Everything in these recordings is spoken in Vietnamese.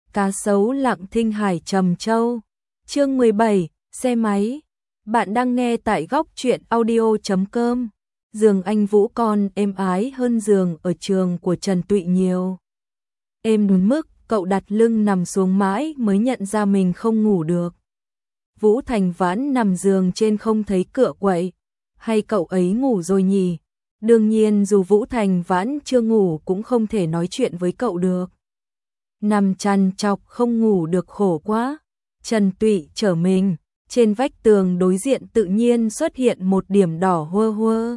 cá sấu lặng thinh hải trầm châu. Chương 17, xe máy. Bạn đang nghe tại góc truyện audio.com. Giường anh Vũ con êm ái hơn giường ở trường của Trần Tụy nhiều. Êm đúng mức, cậu đặt lưng nằm xuống mãi mới nhận ra mình không ngủ được. Vũ Thành Vãn nằm giường trên không thấy cựa quậy. Hay cậu ấy ngủ rồi nhỉ? Đương nhiên dù Vũ Thành Vãn chưa ngủ cũng không thể nói chuyện với cậu được. Nằm chằn chọc không ngủ được khổ quá. Trần Tụy trở mình, trên vách tường đối diện tự nhiên xuất hiện một điểm đỏ hua hua.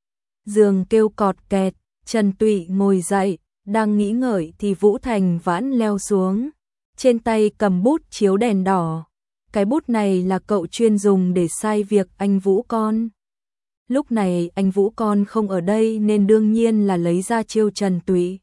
Giường kêu cọt kẹt, Trần Tụy ngồi dậy, đang nghĩ ngợi thì Vũ Thành Vãn leo xuống. Trên tay cầm bút chiếu đèn đỏ. Cái bút này là cậu chuyên dùng để sai việc anh Vũ con. Lúc này anh Vũ con không ở đây nên đương nhiên là lấy ra chiêu Trần Tụy.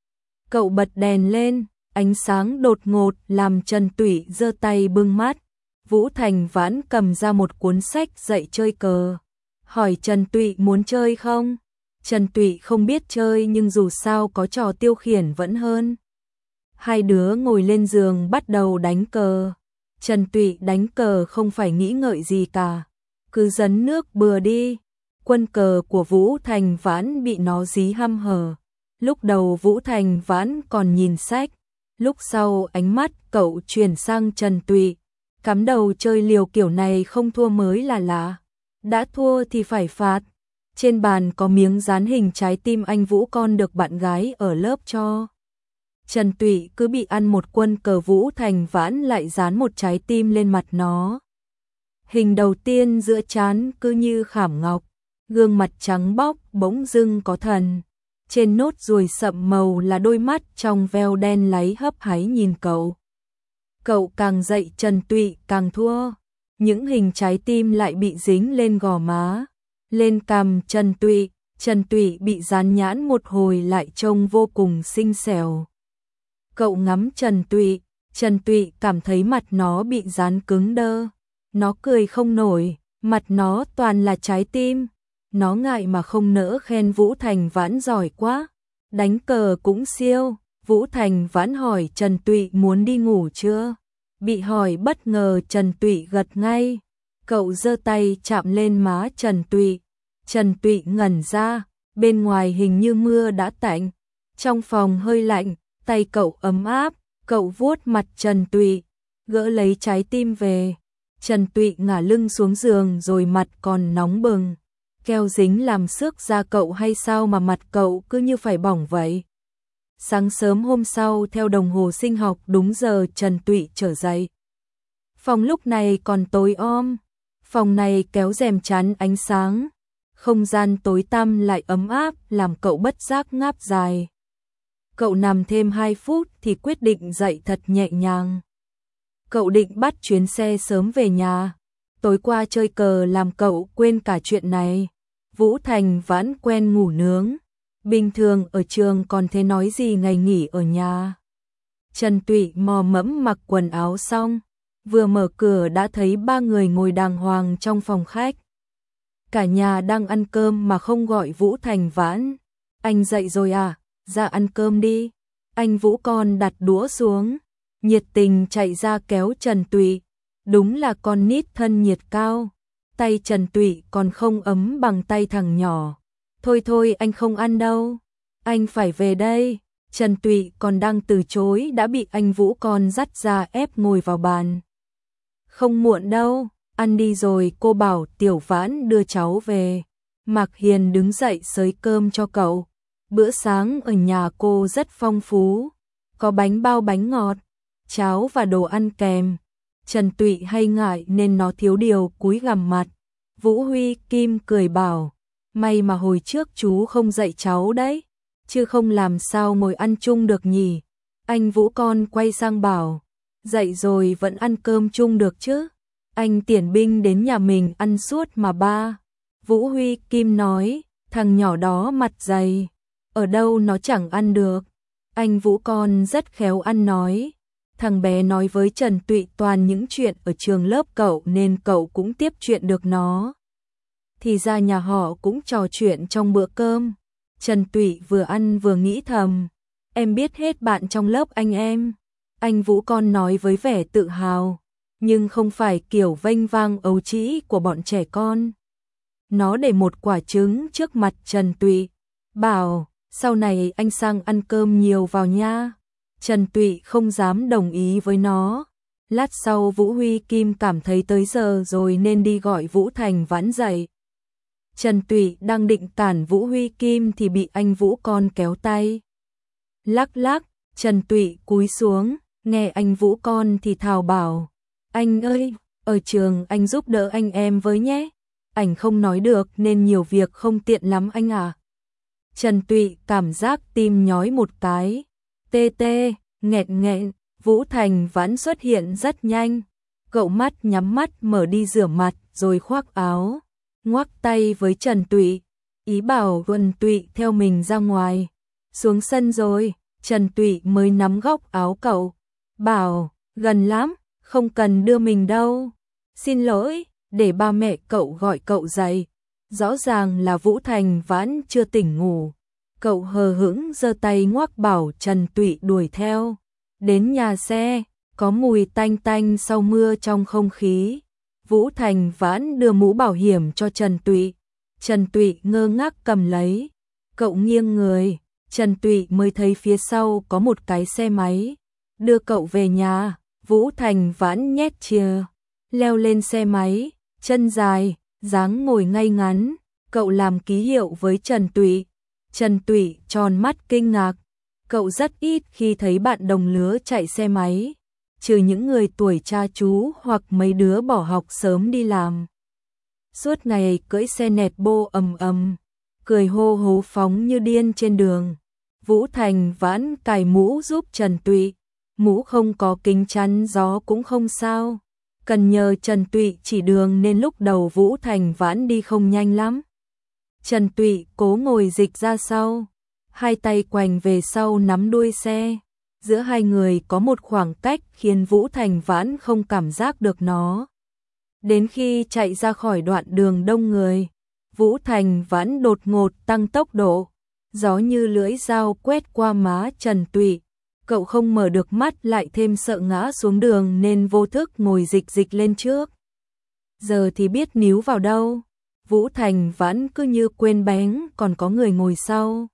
Cậu bật đèn lên, ánh sáng đột ngột làm Trần Tụy giơ tay bưng mắt. Vũ Thành Vãn cầm ra một cuốn sách dạy chơi cờ. Hỏi Trần Tụy muốn chơi không? Trần Tụy không biết chơi nhưng dù sao có trò tiêu khiển vẫn hơn. Hai đứa ngồi lên giường bắt đầu đánh cờ. Trần Tụy đánh cờ không phải nghĩ ngợi gì cả. Cứ dấn nước bừa đi. Quân cờ của Vũ Thành Vãn bị nó dí hăm hở. Lúc đầu Vũ Thành Vãn còn nhìn sách. Lúc sau ánh mắt cậu chuyển sang Trần Tụy. Cắm đầu chơi liều kiểu này không thua mới là lạ. Đã thua thì phải phạt. Trên bàn có miếng dán hình trái tim anh Vũ con được bạn gái ở lớp cho. Trần Tụy cứ bị ăn một quân cờ, Vũ Thành Vãn lại dán một trái tim lên mặt nó. Hình đầu tiên giữa trán cứ như khảm ngọc, gương mặt trắng bóc bỗng dưng có thần. Trên nốt ruồi sậm màu là đôi mắt trong veo đen láy hấp háy nhìn cậu. Cậu càng dậy Trần Tụy càng thua. Những hình trái tim lại bị dính lên gò má, lên cằm Trần Tụy. Trần Tụy bị dán nhãn một hồi lại trông vô cùng xinh xẻo. Cậu ngắm Trần Tụy, Trần Tụy cảm thấy mặt nó bị dán cứng đơ. Nó cười không nổi, mặt nó toàn là trái tim. Nó ngại mà không nỡ khen Vũ Thành Vãn giỏi quá. Đánh cờ cũng siêu. Vũ Thành Vãn hỏi Trần Tụy muốn đi ngủ chưa? Bị hỏi bất ngờ Trần Tụy gật ngay. Cậu giơ tay chạm lên má Trần Tụy. Trần Tụy ngẩn ra, bên ngoài hình như mưa đã tạnh. Trong phòng hơi lạnh, tay cậu ấm áp, cậu vuốt mặt Trần Tụy, gỡ lấy trái tim về. Trần Tụy ngả lưng xuống giường rồi mặt còn nóng bừng. Keo dính làm xước da cậu hay sao mà mặt cậu cứ như phải bỏng vậy? Sáng sớm hôm sau theo đồng hồ sinh học đúng giờ Trần Tụy trở dậy. Phòng lúc này còn tối om. Phòng này kéo rèm chắn ánh sáng. Không gian tối tăm lại ấm áp làm cậu bất giác ngáp dài. Cậu nằm thêm 2 phút thì quyết định dậy thật nhẹ nhàng. Cậu định bắt chuyến xe sớm về nhà. Tối qua chơi cờ làm cậu quên cả chuyện này. Vũ Thành Vãn quen ngủ nướng. Bình thường ở trường còn thế nói gì ngày nghỉ ở nhà. Trần Tụy mò mẫm mặc quần áo xong. Vừa mở cửa đã thấy 3 người ngồi đàng hoàng trong phòng khách. Cả nhà đang ăn cơm mà không gọi Vũ Thành Vãn. Anh dậy rồi à? Ra ăn cơm đi. Anh Vũ con đặt đũa xuống, nhiệt tình chạy ra kéo Trần Tụy. Đúng là con nít thân nhiệt cao. Tay Trần Tụy còn không ấm bằng tay thằng nhỏ. Thôi thôi anh không ăn đâu. Anh phải về đây. Trần Tụy còn đang từ chối đã bị anh Vũ con dắt ra ép ngồi vào bàn. Không muộn đâu, ăn đi rồi cô bảo Tiểu Vãn đưa cháu về. Mạc Hiền đứng dậy xới cơm cho cậu. Bữa sáng ở nhà cô rất phong phú. Có bánh bao bánh ngọt, cháo và đồ ăn kèm. Trần Tụy hay ngại nên nó thiếu điều cúi gằm mặt. Vũ Huy Kim cười bảo, may mà hồi trước chú không dạy cháu đấy, chứ không làm sao ngồi ăn chung được nhỉ. Anh Vũ con quay sang bảo, dạy rồi vẫn ăn cơm chung được chứ. Anh Tiền Binh đến nhà mình ăn suốt mà ba. Vũ Huy Kim nói, thằng nhỏ đó mặt dày, ở đâu nó chẳng ăn được. Anh Vũ con rất khéo ăn nói. Thằng bé nói với Trần Tụy toàn những chuyện ở trường lớp cậu nên cậu cũng tiếp chuyện được nó. Thì ra nhà họ cũng trò chuyện trong bữa cơm. Trần Tụy vừa ăn vừa nghĩ thầm, em biết hết bạn trong lớp anh em. Anh Vũ con nói với vẻ tự hào, nhưng không phải kiểu vênh vang ấu trĩ của bọn trẻ con. Nó để một quả trứng trước mặt Trần Tụy, bảo, sau này anh sang ăn cơm nhiều vào nha. Trần Tụy không dám đồng ý với nó. Lát sau Vũ Huy Kim cảm thấy tới giờ rồi nên đi gọi Vũ Thành Vãn dậy. Trần Tụy đang định cản Vũ Huy Kim thì bị anh Vũ con kéo tay. Lắc lắc, Trần Tụy cúi xuống, nghe anh Vũ con thì thào bảo, anh ơi, ở trường anh giúp đỡ anh em với nhé. Ảnh không nói được nên nhiều việc không tiện lắm anh à. Trần Tụy cảm giác tim nhói một cái. Tê tê, nghẹn nghẹn, Vũ Thành Vãn xuất hiện rất nhanh. Cậu mắt nhắm mắt mở đi rửa mặt rồi khoác áo, ngoắc tay với Trần Tụy, ý bảo Trần Tụy theo mình ra ngoài. Xuống sân rồi, Trần Tụy mới nắm góc áo cậu, bảo, gần lắm, không cần đưa mình đâu. Xin lỗi, để ba mẹ cậu gọi cậu dậy. Rõ ràng là Vũ Thành Vãn chưa tỉnh ngủ. Cậu hờ hững giơ tay ngoắc bảo Trần Tụy đuổi theo. Đến nhà xe, có mùi tanh tanh sau mưa trong không khí. Vũ Thành Vãn đưa mũ bảo hiểm cho Trần Tụy. Trần Tụy ngơ ngác cầm lấy. Cậu nghiêng người, Trần Tụy mới thấy phía sau có một cái xe máy. Đưa cậu về nhà, Vũ Thành Vãn nhét chìa, leo lên xe máy, chân dài, dáng ngồi ngay ngắn. Cậu làm ký hiệu với Trần Tụy. Trần Tụy tròn mắt kinh ngạc. Cậu rất ít khi thấy bạn đồng lứa chạy xe máy, trừ những người tuổi cha chú hoặc mấy đứa bỏ học sớm đi làm. Suốt ngày cưỡi xe nẹt bô ầm ầm, cười hô hố phóng như điên trên đường. Vũ Thành Vãn cài mũ giúp Trần Tụy. Mũ không có kính chắn gió cũng không sao. Cần nhờ Trần Tụy chỉ đường nên lúc đầu Vũ Thành Vãn đi không nhanh lắm. Trần Tụy cố ngồi dịch ra sau, hai tay quành về sau nắm đuôi xe. Giữa hai người có một khoảng cách khiến Vũ Thành Vãn không cảm giác được nó. Đến khi chạy ra khỏi đoạn đường đông người, Vũ Thành Vãn đột ngột tăng tốc độ. Gió như lưỡi dao quét qua má Trần Tụy. Cậu không mở được mắt lại thêm sợ ngã xuống đường nên vô thức ngồi dịch lên trước. Giờ thì biết níu vào đâu. Vũ Thành Vãn cứ như quên bén còn có người ngồi sau.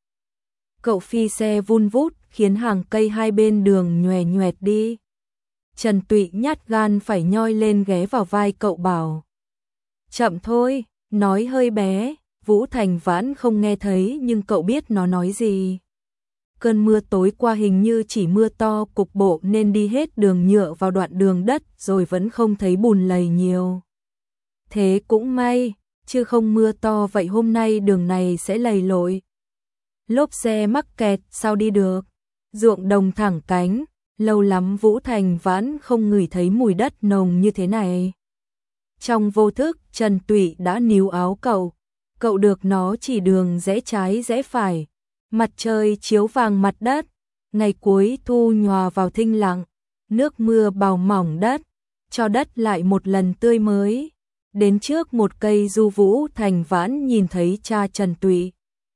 Cậu phi xe vun vút khiến hàng cây hai bên đường nhòe nhoẹt đi. Trần Tụy nhát gan phải nhoi lên ghé vào vai cậu bảo. Chậm thôi, nói hơi bé. Vũ Thành Vãn không nghe thấy nhưng cậu biết nó nói gì. Cơn mưa tối qua hình như chỉ mưa to cục bộ nên đi hết đường nhựa vào đoạn đường đất rồi vẫn không thấy bùn lầy nhiều. Thế cũng may, chứ không mưa to vậy hôm nay đường này sẽ lầy lội. Lốp xe mắc kẹt sao đi được. Ruộng đồng thẳng cánh, lâu lắm Vũ Thành Vãn không ngửi thấy mùi đất nồng như thế này. Trong vô thức Trần Tụy đã níu áo cậu. Cậu được nó chỉ đường rẽ trái rẽ phải. Mặt trời chiếu vàng mặt đất. Ngày cuối thu nhòa vào thinh lặng. Nước mưa bào mỏng đất, cho đất lại một lần tươi mới. Đến trước một cây du Vũ Thành Vãn nhìn thấy cha Trần Tụy.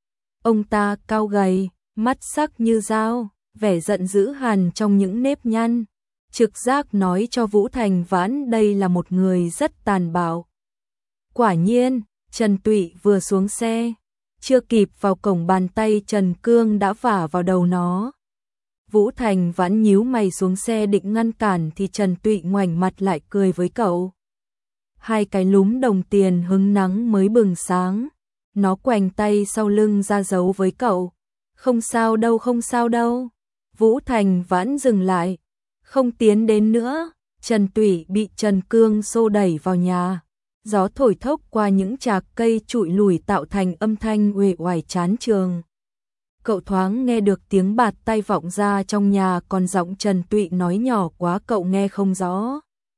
Ông ta cao gầy, mắt sắc như dao, vẻ giận dữ hằn trong những nếp nhăn. Trực giác nói cho Vũ Thành Vãn đây là một người rất tàn bạo. Quả nhiên, Trần Tụy vừa xuống xe, chưa kịp vào cổng bàn tay Trần Cương đã vả vào đầu nó. Vũ Thành Vãn nhíu mày xuống xe định ngăn cản thì Trần Tụy ngoảnh mặt lại cười với cậu. Hai cái lúm đồng tiền hứng nắng mới bừng sáng. Nó quành tay sau lưng ra dấu với cậu. Không sao đâu, không sao đâu. Vũ Thành Vãn dừng lại, không tiến đến nữa. Trần Tụy bị Trần Cương xô đẩy vào nhà. Gió thổi thốc qua những chạc cây trụi lủi tạo thành âm thanh uể oải chán chường. Cậu thoáng nghe được tiếng bạt tay vọng ra trong nhà, còn giọng Trần Tụy nói nhỏ quá cậu nghe không rõ.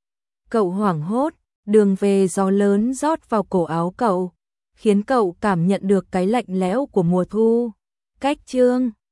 Cậu hoảng hốt, đường về gió lớn rót vào cổ áo cậu, khiến cậu cảm nhận được cái lạnh lẽo của mùa thu. Cách chương